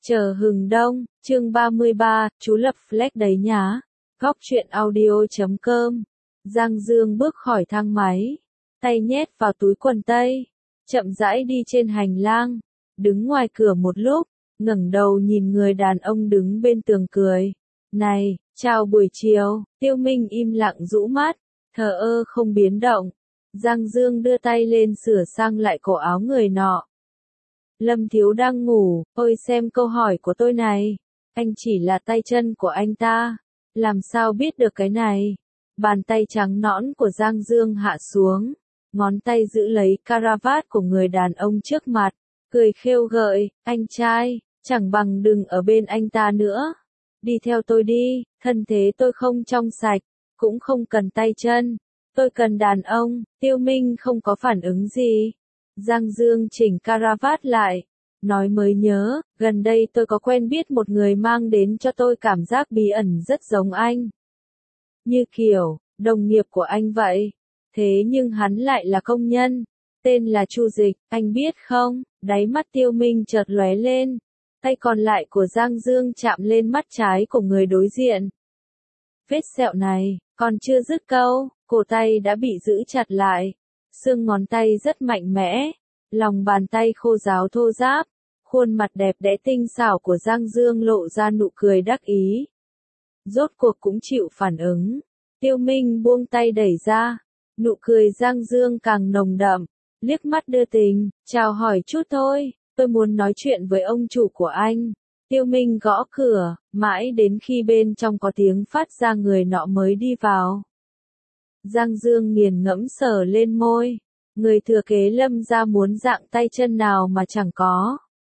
Chờ hừng đông, chương 33, chú lập flex đấy nhá. Góc truyện audio.com. Giang Dương bước khỏi thang máy, tay nhét vào túi quần tây, chậm rãi đi trên hành lang, đứng ngoài cửa một lúc, ngẩng đầu nhìn người đàn ông đứng bên tường cười. Này, chào buổi chiều, Tiêu Minh im lặng rũ mắt, thờ ơ không biến động. Giang Dương đưa tay lên sửa sang lại cổ áo người nọ. Lâm Thiếu đang ngủ, ôi xem câu hỏi của tôi này. Anh chỉ là tay chân của anh ta. Làm sao biết được cái này? Bàn tay trắng nõn của Giang Dương hạ xuống. Ngón tay giữ lấy caravat của người đàn ông trước mặt. Cười khêu gợi, anh trai, chẳng bằng đừng ở bên anh ta nữa. Đi theo tôi đi, thân thế tôi không trong sạch, cũng không cần tay chân. Tôi cần đàn ông. Tiêu Minh không có phản ứng gì. Giang Dương chỉnh caravat lại, nói mới nhớ, gần đây tôi có quen biết một người mang đến cho tôi cảm giác bí ẩn rất giống anh. Như kiểu, đồng nghiệp của anh vậy. Thế nhưng hắn lại là công nhân, tên là Chu Dịch, anh biết không? Đáy mắt Tiêu Minh chợt lóe lên, tay còn lại của Giang Dương chạm lên mắt trái của người đối diện. Vết sẹo này, còn chưa dứt câu, cổ tay đã bị giữ chặt lại. Xương ngón tay rất mạnh mẽ, lòng bàn tay khô ráo thô ráp, khuôn mặt đẹp đẽ tinh xảo của Giang Dương lộ ra nụ cười đắc ý. Rốt cuộc cũng chịu phản ứng, Tiêu Minh buông tay đẩy ra, nụ cười Giang Dương càng nồng đậm, liếc mắt đưa tình, chào hỏi chút thôi, tôi muốn nói chuyện với ông chủ của anh. Tiêu Minh gõ cửa, mãi đến khi bên trong có tiếng phát ra người nọ mới đi vào. Giang Dương nghiền ngẫm sờ lên môi, người thừa kế Lâm gia muốn dạng tay chân nào mà chẳng có.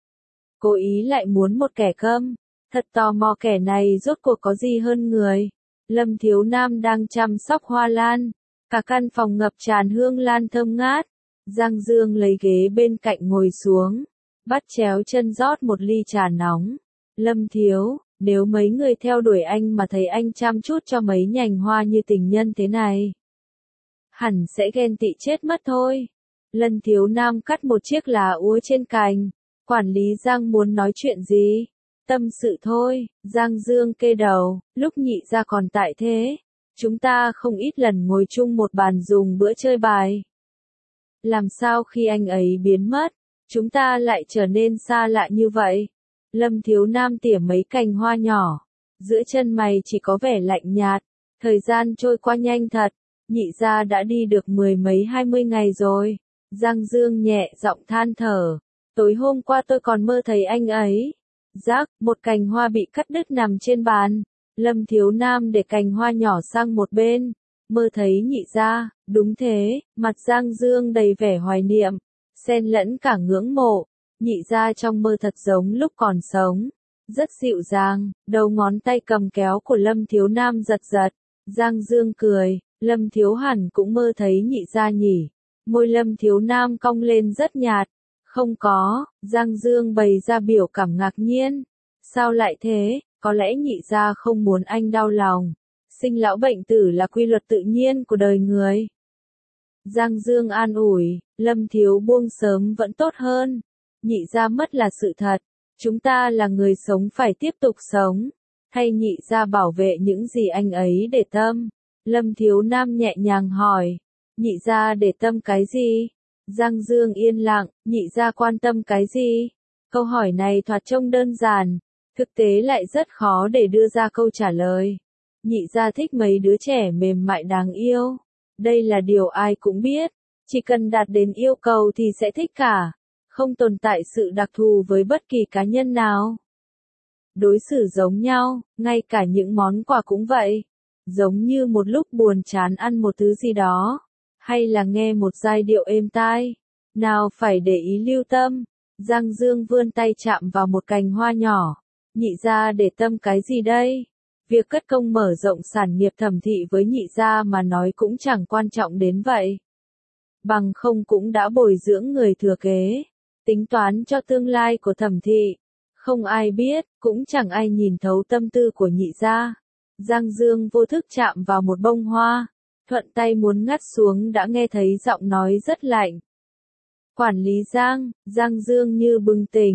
Cố ý lại muốn một kẻ câm, thật tò mò kẻ này rốt cuộc có gì hơn người. Lâm Thiếu Nam đang chăm sóc hoa lan, cả căn phòng ngập tràn hương lan thơm ngát. Giang Dương lấy ghế bên cạnh ngồi xuống, bắt chéo chân rót một ly trà nóng. Lâm Thiếu, nếu mấy người theo đuổi anh mà thấy anh chăm chút cho mấy nhành hoa như tình nhân thế này, hẳn sẽ ghen tị chết mất thôi. Lâm Thiếu Nam cắt một chiếc lá úa trên cành. Quản lý Giang muốn nói chuyện gì? Tâm sự thôi. Giang Dương kê đầu, lúc nhị gia còn tại thế, chúng ta không ít lần ngồi chung một bàn dùng bữa chơi bài. Làm sao khi anh ấy biến mất, chúng ta lại trở nên xa lạ như vậy? Lâm Thiếu Nam tỉa mấy cành hoa nhỏ, giữa chân mày chỉ có vẻ lạnh nhạt. Thời gian trôi qua nhanh thật, nhị gia đã đi được 10 mấy 20 ngày rồi. Giang Dương nhẹ giọng than thở, tối hôm qua tôi còn mơ thấy anh ấy. Rác, một cành hoa bị cắt đứt nằm trên bàn. Lâm Thiếu Nam để cành hoa nhỏ sang một bên, mơ thấy nhị gia. Đúng thế, mặt Giang Dương đầy vẻ hoài niệm, xen lẫn cả ngưỡng mộ. Nhị gia trong mơ thật giống lúc còn sống, rất dịu dàng. Đầu ngón tay cầm kéo của Lâm Thiếu Nam giật giật. Giang Dương cười, Lâm Thiếu hẳn cũng mơ thấy nhị gia nhỉ. Môi Lâm Thiếu Nam cong lên rất nhạt. Không có. Giang Dương bày ra biểu cảm ngạc nhiên. Sao lại thế? Có lẽ nhị gia không muốn anh đau lòng. Sinh lão bệnh tử là quy luật tự nhiên của đời người. Giang Dương an ủi, Lâm Thiếu buông sớm vẫn tốt hơn. Nhị gia mất là sự thật. Chúng ta là người sống phải tiếp tục sống. Hay nhị gia bảo vệ những gì anh ấy để tâm? Lâm Thiếu Nam nhẹ nhàng hỏi. Nhị gia để tâm cái gì? Giang Dương yên lặng, nhị gia quan tâm cái gì? Câu hỏi này thoạt trông đơn giản, thực tế lại rất khó để đưa ra câu trả lời. Nhị gia thích mấy đứa trẻ mềm mại đáng yêu. Đây là điều ai cũng biết, chỉ cần đạt đến yêu cầu thì sẽ thích cả. Không tồn tại sự đặc thù với bất kỳ cá nhân nào. Đối xử giống nhau, ngay cả những món quà cũng vậy. Giống như một lúc buồn chán ăn một thứ gì đó, hay là nghe một giai điệu êm tai, nào phải để ý lưu tâm. Giang Dương vươn tay chạm vào một cành hoa nhỏ. Nhị gia để tâm cái gì đây? Việc cất công mở rộng sản nghiệp Thẩm thị với nhị gia mà nói cũng chẳng quan trọng đến vậy. Bằng không cũng đã bồi dưỡng người thừa kế, tính toán cho tương lai của Thẩm thị. Không ai biết, cũng chẳng ai nhìn thấu tâm tư của nhị gia. Giang Dương vô thức chạm vào một bông hoa, thuận tay muốn ngắt xuống đã nghe thấy giọng nói rất lạnh. Quản lý Giang, Giang Dương như bừng tỉnh,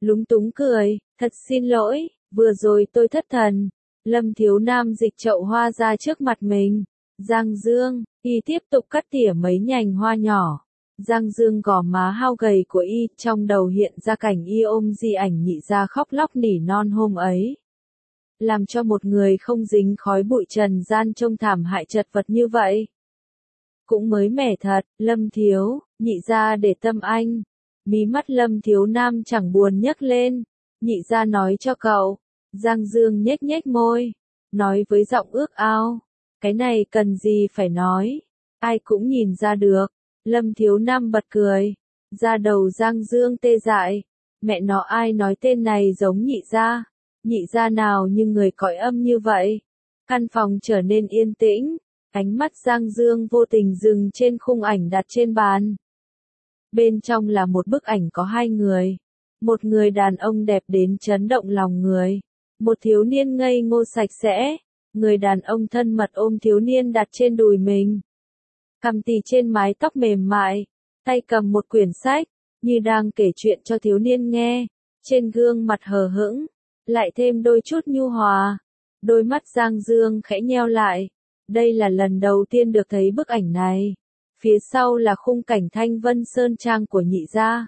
Lúng túng cười, thật xin lỗi, vừa rồi tôi thất thần. Lâm Thiếu Nam dịch chậu hoa ra trước mặt mình. Giang Dương, y tiếp tục cắt tỉa mấy nhành hoa nhỏ. Giang Dương gò má hao gầy của y, trong đầu hiện ra cảnh y ôm di ảnh Nhị Gia khóc lóc nỉ non hôm ấy. Làm cho một người không dính khói bụi trần gian trông thảm hại chật vật như vậy. Cũng mới mẻ thật, Lâm Thiếu, Nhị Gia để tâm anh. Mí mắt Lâm Thiếu Nam chẳng buồn nhấc lên. Nhị Gia nói cho cậu. Giang Dương nhếch nhếch môi, nói với giọng ước ao. Cái này cần gì phải nói, ai cũng nhìn ra được. Lâm Thiếu Nam bật cười, da đầu Giang Dương tê dại. Mẹ nó, ai nói tên này giống Nhị Gia? Nhị Gia nào như người cõi âm như vậy? Căn phòng trở nên yên tĩnh, ánh mắt Giang Dương vô tình dừng trên khung ảnh đặt trên bàn. Bên trong là một bức ảnh có hai người. Một người đàn ông đẹp đến chấn động lòng người. Một thiếu niên ngây ngô sạch sẽ. Người đàn ông thân mật ôm thiếu niên đặt trên đùi mình. Cằm tì trên mái tóc mềm mại. Tay cầm một quyển sách, như đang kể chuyện cho thiếu niên nghe. Trên gương mặt hờ hững, lại thêm đôi chút nhu hòa. Đôi mắt Giang Dương khẽ nheo lại. Đây là lần đầu tiên được thấy bức ảnh này. Phía sau là khung cảnh Thanh Vân Sơn Trang của Nhị Gia.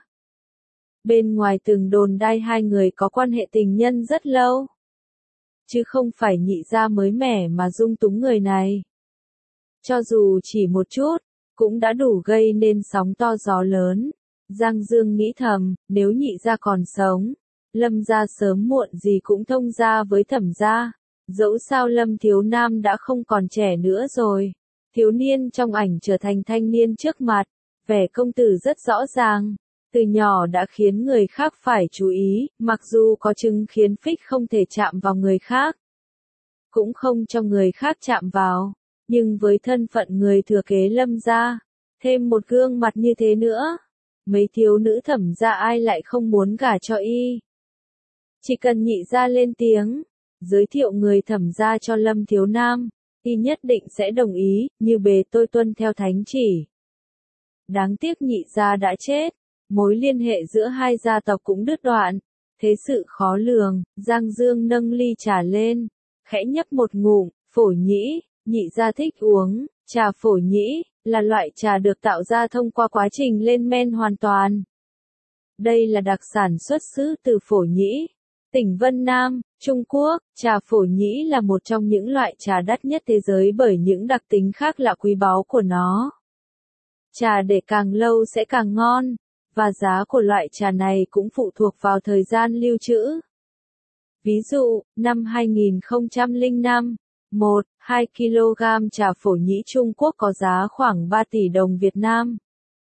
Bên ngoài từng đồn đai hai người có quan hệ tình nhân rất lâu. Chứ không phải Nhị Gia mới mẻ mà dung túng người này. Cho dù chỉ một chút, cũng đã đủ gây nên sóng to gió lớn. Giang Dương nghĩ thầm, nếu Nhị Gia còn sống, Lâm gia sớm muộn gì cũng thông gia với Thẩm gia. Dẫu sao Lâm Thiếu Nam đã không còn trẻ nữa rồi. Thiếu niên trong ảnh trở thành thanh niên trước mặt, vẻ công tử rất rõ ràng. Từ nhỏ đã khiến người khác phải chú ý, mặc dù có chứng khiến phích không thể chạm vào người khác. Cũng không cho người khác chạm vào. Nhưng với thân phận người thừa kế Lâm gia, thêm một gương mặt như thế nữa, mấy thiếu nữ Thẩm gia ai lại không muốn gả cho y. Chỉ cần Nhị Gia lên tiếng, giới thiệu người Thẩm gia cho Lâm Thiếu Nam, y nhất định sẽ đồng ý, như bề tôi tuân theo thánh chỉ. Đáng tiếc Nhị Gia đã chết, mối liên hệ giữa hai gia tộc cũng đứt đoạn. Thế sự khó lường, Giang Dương nâng ly trà lên, khẽ nhấp một ngụm. Phổ nhĩ, Nhị Gia thích uống, trà phổ nhĩ, là loại trà được tạo ra thông qua quá trình lên men hoàn toàn. Đây là đặc sản xuất xứ từ Phổ Nhĩ, tỉnh Vân Nam, Trung Quốc. Trà phổ nhĩ là một trong những loại trà đắt nhất thế giới bởi những đặc tính khác lạ quý báu của nó. Trà để càng lâu sẽ càng ngon, và giá của loại trà này cũng phụ thuộc vào thời gian lưu trữ. Ví dụ, năm 2005, 1-2 kg trà phổ nhĩ Trung Quốc có giá khoảng 3 tỷ đồng Việt Nam.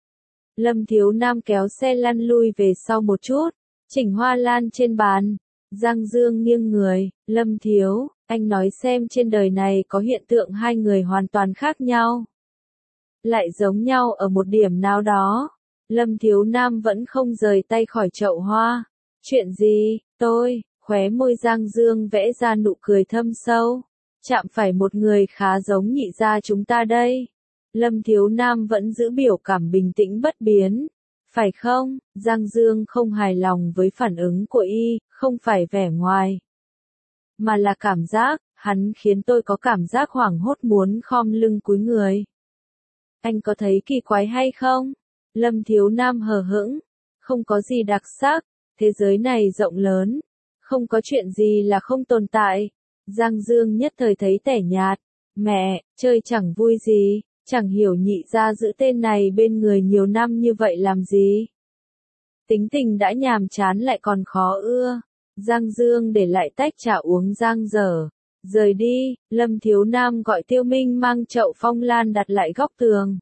Lâm Thiếu Nam kéo xe lăn lui về sau một chút, chỉnh hoa lan trên bàn. Giang Dương nghiêng người, Lâm Thiếu, anh nói xem trên đời này có hiện tượng hai người hoàn toàn khác nhau. Lại giống nhau ở một điểm nào đó. Lâm Thiếu Nam vẫn không rời tay khỏi chậu hoa. Chuyện gì, khóe môi Giang Dương vẽ ra nụ cười thâm sâu. Chạm phải một người khá giống Nhị Gia chúng ta đây. Lâm Thiếu Nam vẫn giữ biểu cảm bình tĩnh bất biến. Phải không? Giang Dương không hài lòng với phản ứng của y, không phải vẻ ngoài, mà là cảm giác, hắn khiến tôi có cảm giác hoảng hốt muốn khom lưng cúi người. Anh có thấy kỳ quái hay không? Lâm Thiếu Nam hờ hững, không có gì đặc sắc, thế giới này rộng lớn, không có chuyện gì là không tồn tại. Giang Dương nhất thời thấy tẻ nhạt, mẹ, chơi chẳng vui gì. Chẳng hiểu Nhị Gia giữ tên này bên người nhiều năm như vậy làm gì. Tính tình đã nhàm chán lại còn khó ưa. Giang Dương để lại tách trà uống giang dở. Rời đi, Lâm Thiếu Nam gọi Tiêu Minh mang chậu phong lan đặt lại góc tường.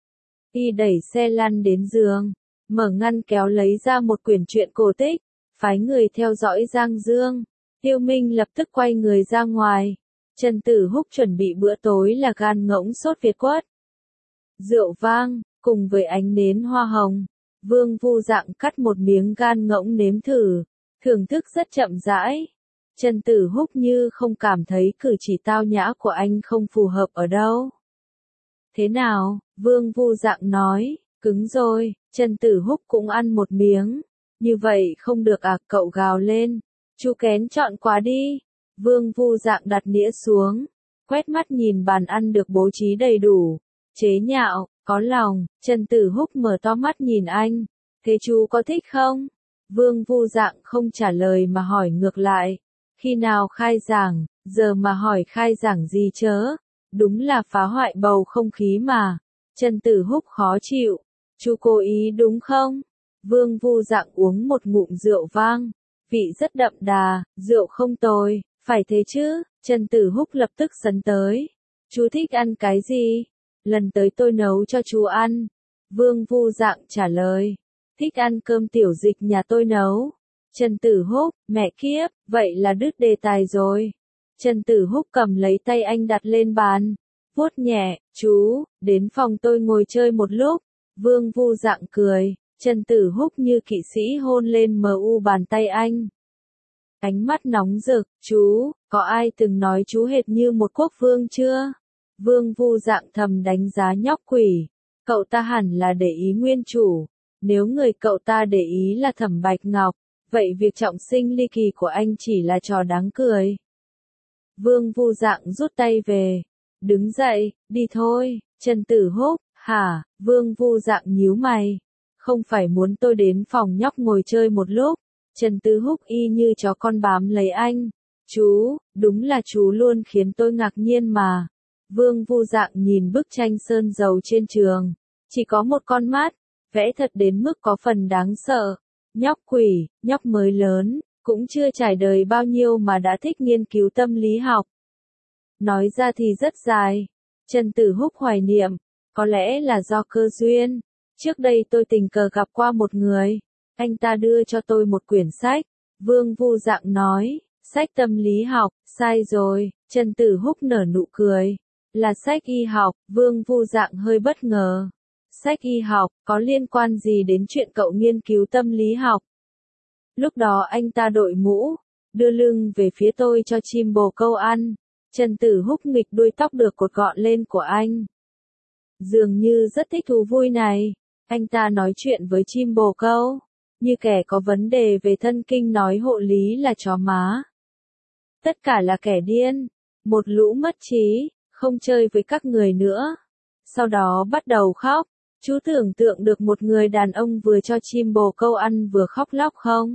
Y đẩy xe lăn đến giường, mở ngăn kéo lấy ra một quyển truyện cổ tích, phái người theo dõi Giang Dương. Tiêu Minh lập tức quay người ra ngoài. Trần Tử Húc chuẩn bị bữa tối là gan ngỗng sốt Việt quất, rượu vang, cùng với ánh nến hoa hồng. Vương Vu Dạng cắt một miếng gan ngỗng nếm thử, thưởng thức rất chậm rãi. Trần Tử Húc như không cảm thấy cử chỉ tao nhã của anh không phù hợp ở đâu. Thế nào? Vương Vu Dạng nói, cứng rồi. Trần Tử Húc cũng ăn một miếng, Như vậy không được à, cậu gào lên. Chú kén chọn quá đi. Vương Vu Dạng đặt nĩa xuống, quét mắt nhìn bàn ăn được bố trí đầy đủ, chế nhạo, có lòng. Trần Tử Húc mở to mắt nhìn anh. Thế chú có thích không? Vương Vu Dạng không trả lời mà hỏi ngược lại. Khi nào khai giảng, giờ mà hỏi khai giảng gì chớ? Đúng là phá hoại bầu không khí mà. Trần Tử Húc khó chịu. Chú cố ý đúng không? Vương Vu Dạng uống một ngụm rượu vang. Vị rất đậm đà, rượu không tồi, phải thế chứ? Trần Tử Húc lập tức sấn tới. Chú thích ăn cái gì? Lần tới tôi nấu cho chú ăn. Vương Vu Dạng trả lời. Thích ăn cơm tiểu dịch nhà tôi nấu. Trần Tử Húc, mẹ kiếp, vậy là đứt đề tài rồi. Trần Tử Húc cầm lấy tay anh đặt lên bàn, vuốt nhẹ, chú, đến phòng tôi ngồi chơi một lúc. Vương Vu Dạng cười, Trần Tử Húc như kỵ sĩ hôn lên mu bàn tay anh. Ánh mắt nóng rực, chú, có ai từng nói chú hệt như một quốc vương chưa? Vương Vu Dạng thầm đánh giá nhóc quỷ, cậu ta hẳn là để ý nguyên chủ. Nếu người cậu ta để ý là Thẩm Bạch Ngọc, vậy việc trọng sinh ly kỳ của anh chỉ là trò đáng cười. Vương Vu Dạng rút tay về. Đứng dậy, đi thôi. Trần Tử Húc, hả? Vương Vu Dạng nhíu mày. Không phải muốn tôi đến phòng nhóc ngồi chơi một lúc. Trần Tử Húc y như chó con bám lấy anh. Chú, đúng là chú luôn khiến tôi ngạc nhiên mà. Vương Vu Dạng nhìn bức tranh sơn dầu trên trường. Chỉ có một con mắt, vẽ thật đến mức có phần đáng sợ. Nhóc quỷ, nhóc mới lớn, cũng chưa trải đời bao nhiêu mà đã thích nghiên cứu tâm lý học. Nói ra thì rất dài. Trần Tử Húc hoài niệm, có lẽ là do cơ duyên. Trước đây tôi tình cờ gặp qua một người, anh ta đưa cho tôi một quyển sách. Vương Vu Dạng nói, sách tâm lý học, sai rồi. Trần Tử Húc nở nụ cười. Là sách y học. Vương Vu Dạng hơi bất ngờ. Sách y học, có liên quan gì đến chuyện cậu nghiên cứu tâm lý học? Lúc đó anh ta đội mũ, đưa lưng về phía tôi cho chim bồ câu ăn. Trần Tử Húc nghịch đuôi tóc được cột gọn lên của anh. Dường như rất thích thú vui này. Anh ta nói chuyện với chim bồ câu, như kẻ có vấn đề về thân kinh nói hộ lý là chó má. Tất cả là kẻ điên, một lũ mất trí, không chơi với các người nữa. Sau đó bắt đầu khóc. Chú tưởng tượng được một người đàn ông vừa cho chim bồ câu ăn vừa khóc lóc không?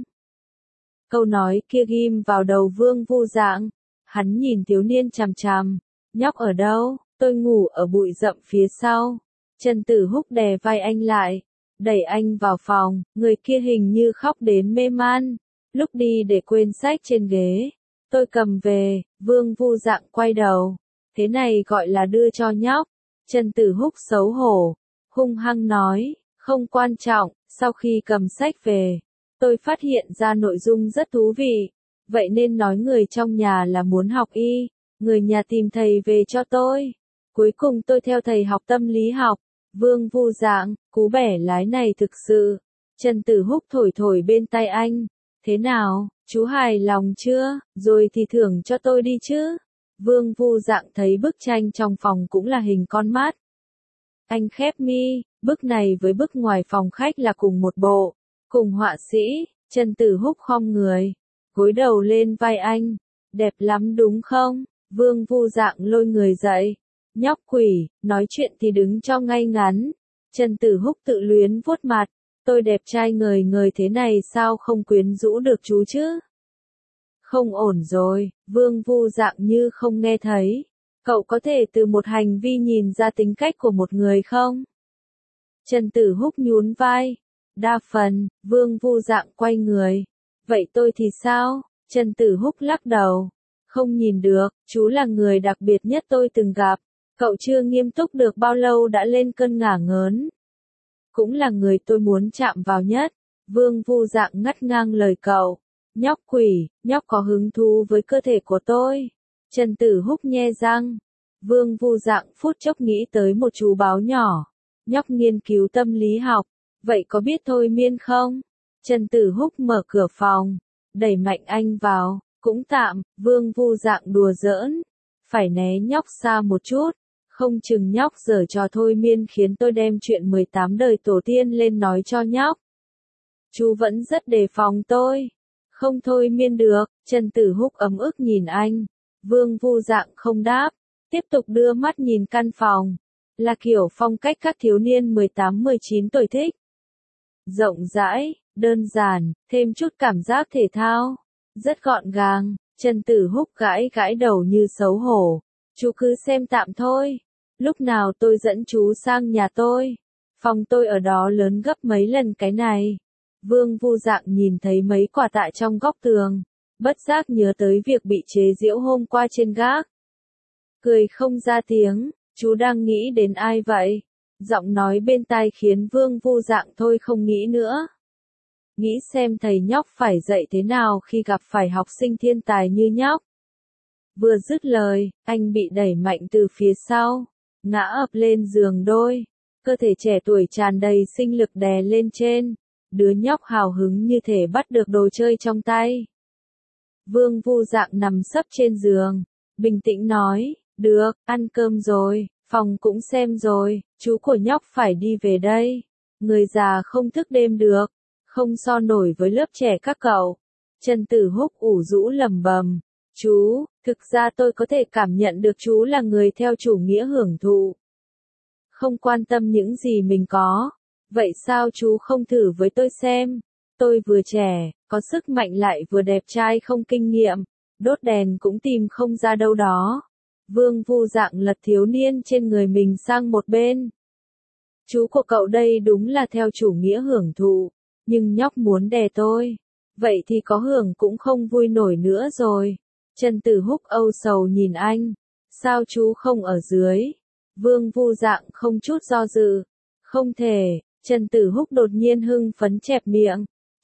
Câu nói kia ghim vào đầu Vương Vu Dạng. Hắn nhìn thiếu niên chằm chằm. Nhóc ở đâu? Tôi ngủ ở bụi rậm phía sau. Trần Tử Húc đè vai anh lại, đẩy anh vào phòng. Người kia hình như khóc đến mê man. Lúc đi để quên sách trên ghế. Tôi cầm về. Vương Vu Dạng quay đầu. Thế này gọi là đưa cho nhóc. Trần Tử Húc xấu hổ, hung hăng nói, không quan trọng. Sau khi cầm sách về, tôi phát hiện ra nội dung rất thú vị. Vậy nên nói người trong nhà là muốn học y. Người nhà tìm thầy về cho tôi. Cuối cùng tôi theo thầy học tâm lý học. Vương Vu Dạng, cú bẻ lái này thực sự. Trần Tử Húc thổi thổi bên tai anh. Thế nào, chú hài lòng chưa? Rồi thì thưởng cho tôi đi chứ. Vương Vu Dạng thấy bức tranh trong phòng cũng là hình con mắt. Anh khép mi, bức này với bức ngoài phòng khách là cùng một bộ. Cùng họa sĩ. Trần Tử Húc khom người, gối đầu lên vai anh. Đẹp lắm đúng không? Vương Vu Dạng lôi người dậy. Nhóc quỷ, nói chuyện thì đứng cho ngay ngắn. Trần Tử Húc tự luyến vuốt mặt. Tôi đẹp trai ngời ngời thế này sao không quyến rũ được chú chứ? Không ổn rồi. Vương Vu Dạng như không nghe thấy. Cậu có thể từ một hành vi nhìn ra tính cách của một người không? Trần Tử Húc nhún vai. Đa phần. Vương Vu Dạng quay người. Vậy tôi thì sao? Trần Tử Húc lắc đầu. Không nhìn được, chú là người đặc biệt nhất tôi từng gặp. Cậu chưa nghiêm túc được bao lâu đã lên cơn ngả ngớn. Cũng là người tôi muốn chạm vào nhất. Vương Vu Dạng ngắt ngang lời cậu. Nhóc quỷ, nhóc có hứng thú với cơ thể của tôi. Trần Tử Húc nhe răng. Vương Vu Dạng phút chốc nghĩ tới một chú báo nhỏ. Nhóc nghiên cứu tâm lý học. Vậy có biết thôi miên không? Trần Tử Húc mở cửa phòng, đẩy mạnh anh vào. Cũng tạm. Vương Vu Dạng đùa giỡn. Phải né nhóc xa một chút. Không chừng nhóc giở trò thôi miên khiến tôi đem chuyện 18 đời tổ tiên lên nói cho nhóc. Chú vẫn rất đề phòng tôi. Không thôi miên được, Trần Tử Húc ấm ức nhìn anh. Vương Vu Dạng không đáp, tiếp tục đưa mắt nhìn căn phòng. Là kiểu phong cách các thiếu niên 18-19 tuổi thích. Rộng rãi, đơn giản, thêm chút cảm giác thể thao. Rất gọn gàng, Trần Tử Húc gãi gãi đầu như xấu hổ. Chú cứ xem tạm thôi. Lúc nào tôi dẫn chú sang nhà tôi. Phòng tôi ở đó lớn gấp mấy lần cái này. Vương Vu Dạng nhìn thấy mấy quả tạ trong góc tường. Bất giác nhớ tới việc bị chế giễu hôm qua trên gác. Cười không ra tiếng, chú đang nghĩ đến ai vậy? Giọng nói bên tai khiến Vương Vu Dạng thôi không nghĩ nữa. Nghĩ xem thầy nhóc phải dạy thế nào khi gặp phải học sinh thiên tài như nhóc. Vừa dứt lời, anh bị đẩy mạnh từ phía sau, ngã ập lên giường đôi. Cơ thể trẻ tuổi tràn đầy sinh lực đè lên trên. Đứa nhóc hào hứng như thể bắt được đồ chơi trong tay. Vương Vu Dạng nằm sấp trên giường, bình tĩnh nói, được, ăn cơm rồi, phòng cũng xem rồi, chú của nhóc phải đi về đây. Người già không thức đêm được, không so nổi với lớp trẻ các cậu. Trần Tử Húc ủ rũ lầm bầm, chú, thực ra tôi có thể cảm nhận được chú là người theo chủ nghĩa hưởng thụ. Không quan tâm những gì mình có. Vậy sao chú không thử với tôi xem? Tôi vừa trẻ, có sức mạnh lại vừa đẹp trai không kinh nghiệm, đốt đèn cũng tìm không ra đâu đó. Vương Vu Dạng lật thiếu niên trên người mình sang một bên. Chú của cậu đây đúng là theo chủ nghĩa hưởng thụ, nhưng nhóc muốn đè tôi. Vậy thì có hưởng cũng không vui nổi nữa rồi. Trần Tử Húc âu sầu nhìn anh. Sao chú không ở dưới? Vương Vu Dạng không chút do dự. Không thể. Trần Tử Húc đột nhiên hưng phấn chẹp miệng.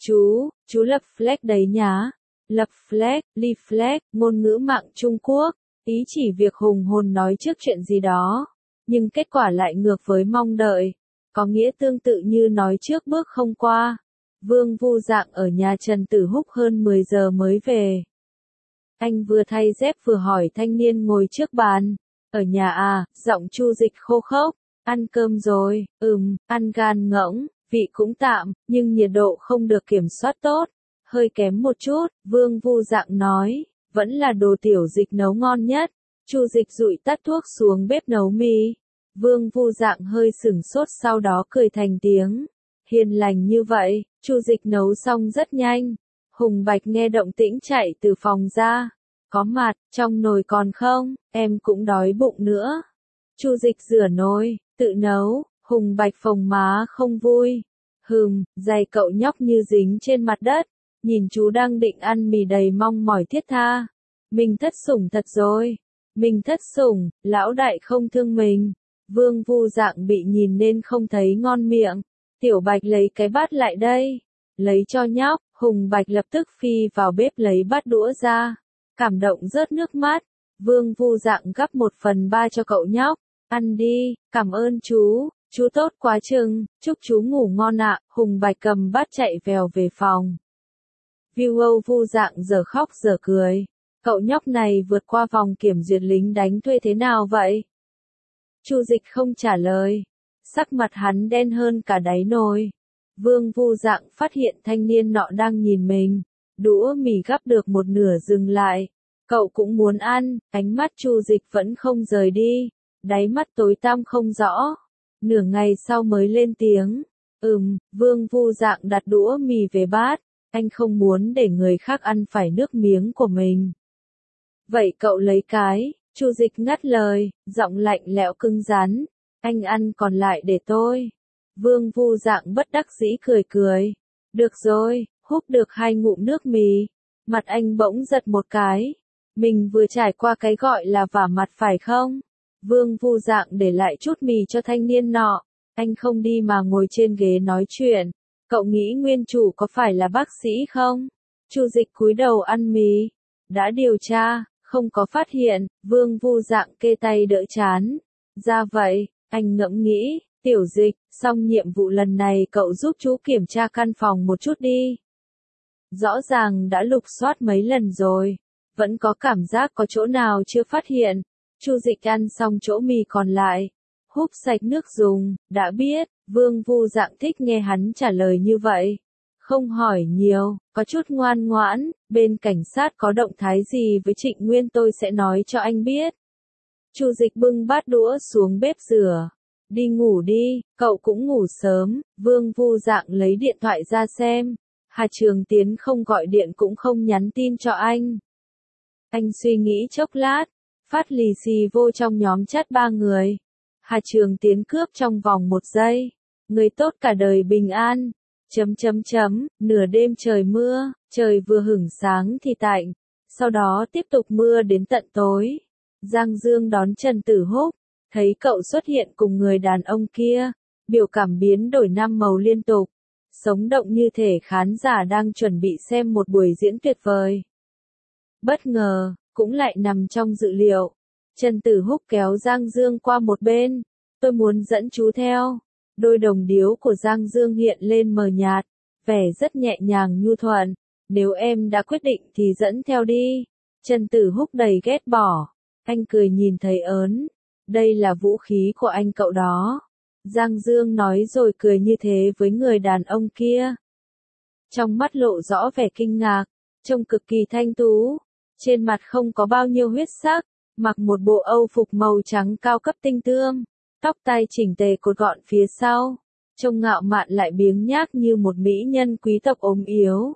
Chú lập flag đấy nhá. Lập flag, ly flag, ngôn ngữ mạng Trung Quốc. Ý chỉ việc hùng hồn nói trước chuyện gì đó. Nhưng kết quả lại ngược với mong đợi. Có nghĩa tương tự như nói trước bước không qua. Vương Vu Dạng ở nhà Trần Tử Húc hơn 10 giờ mới về. Anh vừa thay dép vừa hỏi thanh niên ngồi trước bàn. Ở nhà à, giọng Chu Dịch khô khốc. Ăn cơm rồi, ăn gan ngỗng, vị cũng tạm, nhưng nhiệt độ không được kiểm soát tốt. Hơi kém một chút, Vương Vu Dạng nói, vẫn là đồ Tiểu Dịch nấu ngon nhất. Chu Dịch dụi tắt thuốc xuống bếp nấu mì. Vương Vu Dạng hơi sửng sốt sau đó cười thành tiếng. Hiền lành như vậy, Chu Dịch nấu xong rất nhanh. Hùng Bạch nghe động tĩnh chạy từ phòng ra. Có mặt, trong nồi còn không, em cũng đói bụng nữa. Chu Dịch rửa nồi, tự nấu, Hùng Bạch phồng má không vui. Giày cậu nhóc như dính trên mặt đất, nhìn chú đang định ăn mì đầy mong mỏi thiết tha. Mình thất sủng thật rồi, mình thất sủng, lão đại không thương mình. Vương Vu Dạng bị nhìn nên không thấy ngon miệng. Tiểu Bạch lấy cái bát lại đây, lấy cho nhóc. Hùng Bạch lập tức phi vào bếp lấy bát đũa ra, cảm động rớt nước mắt. Vương Vu Dạng gắp 1/3 cho cậu nhóc. Ăn đi, cảm ơn chú tốt quá chừng, chúc chú ngủ ngon ạ. Hùng Bạch cầm bát chạy vèo về phòng. Vu Dạng giờ khóc giờ cười. Cậu nhóc này vượt qua vòng kiểm duyệt lính đánh thuê thế nào vậy? Chu Dịch không trả lời. Sắc mặt hắn đen hơn cả đáy nồi. Vương Vu Dạng phát hiện thanh niên nọ đang nhìn mình. Đũa mì gắp được một nửa dừng lại. Cậu cũng muốn ăn, ánh mắt Chu Dịch vẫn không rời đi. Đáy mắt tối tăm không rõ. Nửa ngày sau mới lên tiếng. Vương Vu Dạng đặt đũa mì về bát. Anh không muốn để người khác ăn phải nước miếng của mình. Vậy cậu lấy cái. Chu Dịch ngắt lời, giọng lạnh lẽo cứng rắn. Anh ăn còn lại để tôi. Vương Vu Dạng bất đắc dĩ cười cười. Được rồi, húp được 2 ngụm nước mì. Mặt anh bỗng giật một cái. Mình vừa trải qua cái gọi là vả mặt phải không? Vương Vu Dạng để lại chút mì cho thanh niên nọ. Anh không đi mà ngồi trên ghế nói chuyện. Cậu nghĩ nguyên chủ có phải là bác sĩ không? Chu Dịch cúi đầu ăn mì. Đã điều tra, không có phát hiện. Vương Vu Dạng kê tay đỡ chán. Ra vậy, anh ngẫm nghĩ. Tiểu Dịch, xong nhiệm vụ lần này cậu giúp chú kiểm tra căn phòng một chút đi. Rõ ràng đã lục soát mấy lần rồi. Vẫn có cảm giác có chỗ nào chưa phát hiện. Chu Dịch ăn xong chỗ mì còn lại. Húp sạch nước dùng, đã biết. Vương Vu Dạng thích nghe hắn trả lời như vậy. Không hỏi nhiều, có chút ngoan ngoãn, bên cảnh sát có động thái gì với Trịnh Nguyên tôi sẽ nói cho anh biết. Chu Dịch bưng bát đũa xuống bếp rửa. Đi ngủ đi, cậu cũng ngủ sớm. Vương Vu Dạng lấy điện thoại ra xem. Hà Trường Tiến không gọi điện cũng không nhắn tin cho anh. Anh suy nghĩ chốc lát, phát lì xì vô trong nhóm chat 3 người. Hà Trường Tiến cướp trong vòng 1 giây. Người tốt cả đời bình an. Nửa đêm trời mưa, trời vừa hửng sáng thì tạnh. Sau đó tiếp tục mưa đến tận tối. Giang Dương đón Trần Tử Húc, thấy cậu xuất hiện cùng người đàn ông kia, biểu cảm biến đổi 5 màu liên tục, sống động như thể khán giả đang chuẩn bị xem một buổi diễn tuyệt vời. Bất ngờ, cũng lại nằm trong dự liệu. Trần Tử Húc kéo Giang Dương qua một bên, tôi muốn dẫn chú theo. Đôi đồng điếu của Giang Dương hiện lên mờ nhạt, vẻ rất nhẹ nhàng nhu thuận. Nếu em đã quyết định thì dẫn theo đi. Trần Tử Húc đầy ghét bỏ. Anh cười nhìn thấy ớn. Đây là vũ khí của anh cậu đó. Giang Dương nói rồi cười như thế với người đàn ông kia. Trong mắt lộ rõ vẻ kinh ngạc, trông cực kỳ thanh tú. Trên mặt không có bao nhiêu huyết sắc, mặc một bộ âu phục màu trắng cao cấp tinh tươm. Tóc tai chỉnh tề cột gọn phía sau. Trông ngạo mạn lại biếng nhác như một mỹ nhân quý tộc ốm yếu.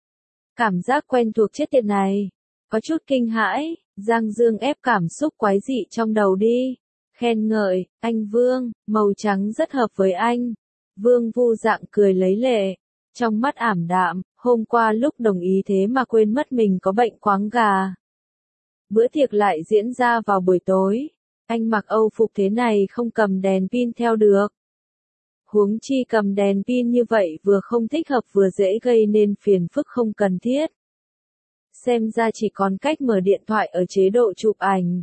Cảm giác quen thuộc chết tiệt này. Có chút kinh hãi, Giang Dương ép cảm xúc quái dị trong đầu đi. Khen ngợi, anh Vương, màu trắng rất hợp với anh. Vương Vu Dạng cười lấy lệ. Trong mắt ảm đạm, hôm qua lúc đồng ý thế mà quên mất mình có bệnh quáng gà. Bữa tiệc lại diễn ra vào buổi tối. Anh mặc âu phục thế này không cầm đèn pin theo được. Huống chi cầm đèn pin như vậy vừa không thích hợp vừa dễ gây nên phiền phức không cần thiết. Xem ra chỉ còn cách mở điện thoại ở chế độ chụp ảnh.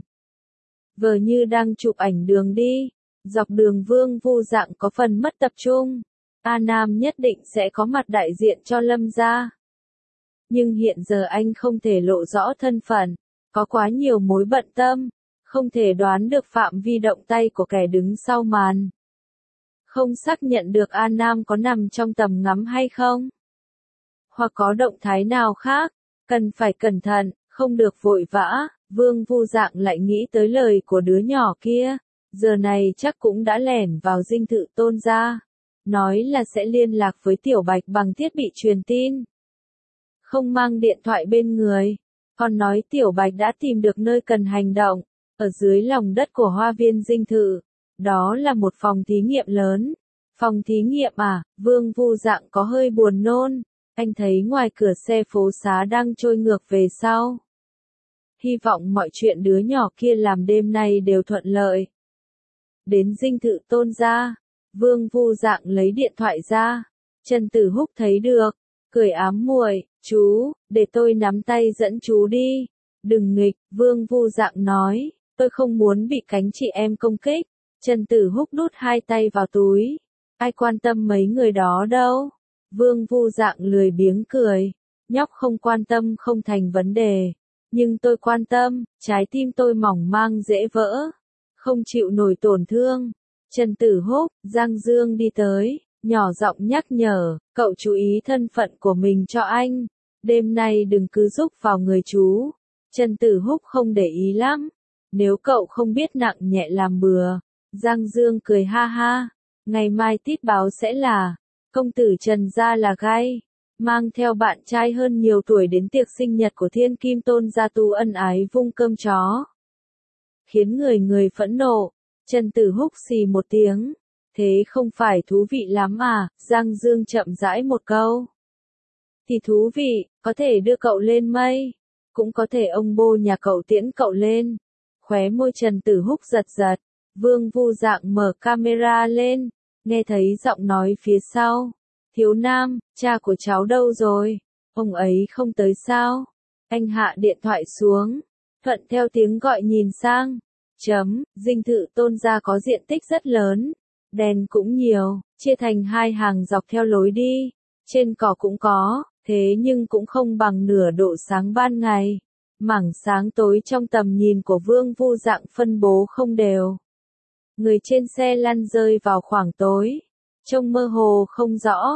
Vờ như đang chụp ảnh đường đi. Dọc đường Vương Vu Dạng có phần mất tập trung. A Nam nhất định sẽ có mặt đại diện cho Lâm gia. Nhưng hiện giờ anh không thể lộ rõ thân phận. Có quá nhiều mối bận tâm. Không thể đoán được phạm vi động tay của kẻ đứng sau màn. Không xác nhận được A Nam có nằm trong tầm ngắm hay không. Hoặc có động thái nào khác. Cần phải cẩn thận, không được vội vã. Vương Vu Dạng lại nghĩ tới lời của đứa nhỏ kia. Giờ này chắc cũng đã lẻn vào dinh thự Tôn gia. Nói là sẽ liên lạc với Tiểu Bạch bằng thiết bị truyền tin. Không mang điện thoại bên người. Còn nói Tiểu Bạch đã tìm được nơi cần hành động. Ở dưới lòng đất của hoa viên dinh thự. Đó là một phòng thí nghiệm lớn. Phòng thí nghiệm à? Vương Vu Dạng có hơi buồn nôn. Anh thấy ngoài cửa xe phố xá đang trôi ngược về sau. Hy vọng mọi chuyện đứa nhỏ kia làm đêm nay đều thuận lợi. Đến dinh thự Tôn gia, Vương Vu Dạng lấy điện thoại ra. Trần Tử Húc thấy được, cười ám muội, chú, để tôi nắm tay dẫn chú đi. Đừng nghịch, Vương Vu Dạng nói, tôi không muốn bị cánh chị em công kích. Trần Tử Húc đút 2 tay vào túi. Ai quan tâm mấy người đó đâu. Vương Vu Dạng lười biếng cười. Nhóc không quan tâm không thành vấn đề. Nhưng tôi quan tâm, trái tim tôi mỏng mang dễ vỡ. Không chịu nổi tổn thương. Trần Tử Húc, Giang Dương đi tới, nhỏ giọng nhắc nhở, cậu chú ý thân phận của mình cho anh. Đêm nay đừng cứ rúc vào người chú. Trần Tử Húc không để ý lắm. Nếu cậu không biết nặng nhẹ làm bừa. Giang Dương cười ha ha. Ngày mai tít báo sẽ là, công tử Trần gia là gai. Mang theo bạn trai hơn nhiều tuổi đến tiệc sinh nhật của Thiên Kim Tôn gia Tu ân ái vung cơm chó. Khiến người phẫn nộ. Trần Tử Húc xì một tiếng. Thế không phải thú vị lắm à? Giang Dương chậm rãi một câu. Thì thú vị, có thể đưa cậu lên mây. Cũng có thể ông bô nhà cậu tiễn cậu lên. Khóe môi Trần Tử Húc giật giật. Vương Vu Dạng mở camera lên. Nghe thấy giọng nói phía sau. Thiếu Nam, cha của cháu đâu rồi? Ông ấy không tới sao? Anh hạ điện thoại xuống. Thuận theo tiếng gọi nhìn sang. Dinh thự Tôn gia có diện tích rất lớn. Đèn cũng nhiều, chia thành 2 hàng dọc theo lối đi. Trên cỏ cũng có, thế nhưng cũng không bằng nửa độ sáng ban ngày. Mảng sáng tối trong tầm nhìn của Vương Vu Dạng phân bố không đều. Người trên xe lăn rơi vào khoảng tối. Trông mơ hồ không rõ.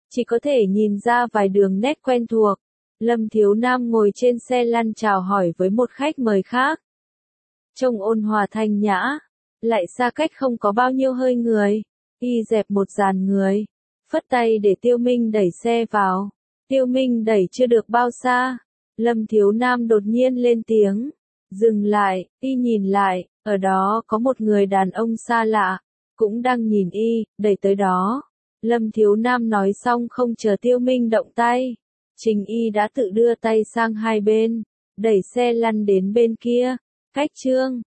chỉ có thể nhìn ra vài đường nét quen thuộc. Lâm Thiếu Nam ngồi trên xe lăn chào hỏi với một khách mời khác. Trông ôn hòa thanh nhã, lại xa cách không có bao nhiêu hơi người. Y dẹp một dàn người, phất tay để Tiêu Minh đẩy xe vào. Tiêu Minh đẩy chưa được bao xa, Lâm Thiếu Nam đột nhiên lên tiếng. Dừng lại, Y nhìn lại, ở đó có một người đàn ông xa lạ, cũng đang nhìn Y, đẩy tới đó. Lâm Thiếu Nam nói xong không chờ Tiêu Minh động tay. Trình Y đã tự đưa tay sang hai bên, đẩy xe lăn đến bên kia. Cách Trương